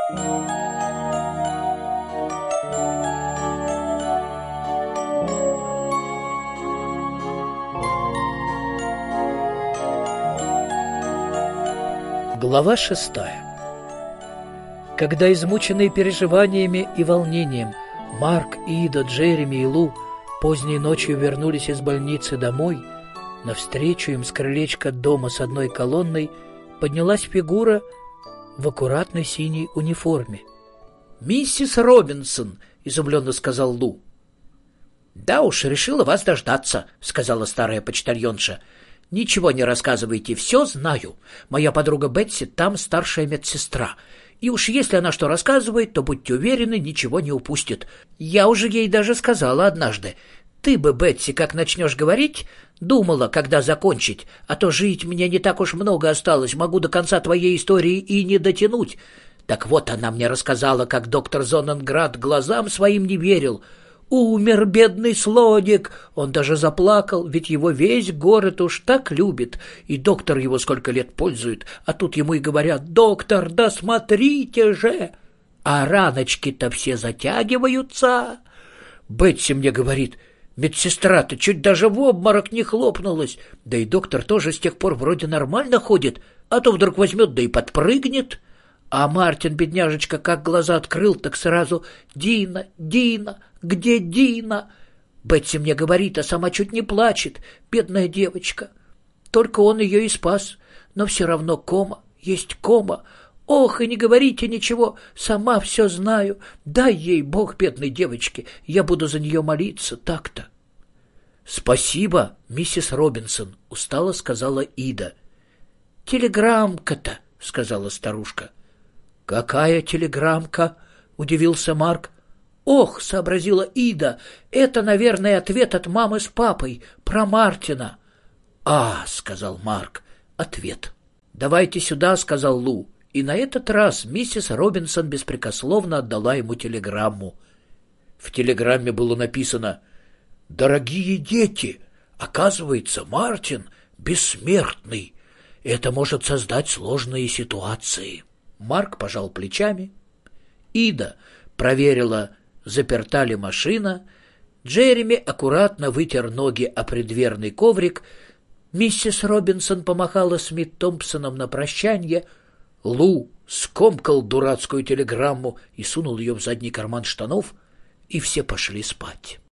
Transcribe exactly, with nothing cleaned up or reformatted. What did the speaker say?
Глава шестая. Когда, измученные переживаниями и волнением, Марк, Ида, Джереми и Лу поздней ночью вернулись из больницы домой, навстречу им с крылечка дома с одной колонной поднялась фигура в аккуратной синей униформе. «Миссис Робинсон!» — изумленно сказал Лу. «Да уж, решила вас дождаться», — сказала старая почтальонша. «Ничего не рассказывайте, все знаю. Моя подруга Бетси там старшая медсестра. И уж если она что рассказывает, то, будьте уверены, ничего не упустит. Я уже ей даже сказала однажды. Ты бы, Бетси, как начнешь говорить, думала, когда закончить, а то жить мне не так уж много осталось, могу до конца твоей истории и не дотянуть». Так вот, она мне рассказала, как доктор Зоненград глазам своим не верил. Умер бедный слоник. Он даже заплакал, ведь его весь город уж так любит, и доктор его сколько лет пользует, а тут ему и говорят: «Доктор, да смотрите же!» А раночки-то все затягиваются. Бетси мне говорит: «Медсестра-то чуть даже в обморок не хлопнулась». Да и доктор тоже с тех пор вроде нормально ходит, а то вдруг возьмет да и подпрыгнет. А Мартин, бедняжечка, как глаза открыл, так сразу: «Дина, Дина, где Дина?» Бетси мне говорит, а сама чуть не плачет. Бедная девочка. Только он ее и спас. Но все равно кома, есть кома. Ох, и не говорите ничего, сама все знаю. Дай ей Бог, бедной девочке, я буду за нее молиться, так-то. «Спасибо, миссис Робинсон», — устало сказала Ида. «Телеграммка-то», — сказала старушка. «Какая телеграммка?» — удивился Марк. «Ох», — сообразила Ида, — «это, наверное, ответ от мамы с папой про Мартина». «А», — сказал Марк, — «ответ». «Давайте сюда», — сказал Лу, и на этот раз миссис Робинсон беспрекословно отдала ему телеграмму. В телеграмме было написано: «Дорогие дети, оказывается, Мартин бессмертный. Это может создать сложные ситуации». Марк пожал плечами. Ида проверила, заперта ли машина. Джереми аккуратно вытер ноги о преддверный коврик. Миссис Робинсон помахала Смит Томпсоном на прощанье. Лу скомкал дурацкую телеграмму и сунул ее в задний карман штанов, и все пошли спать.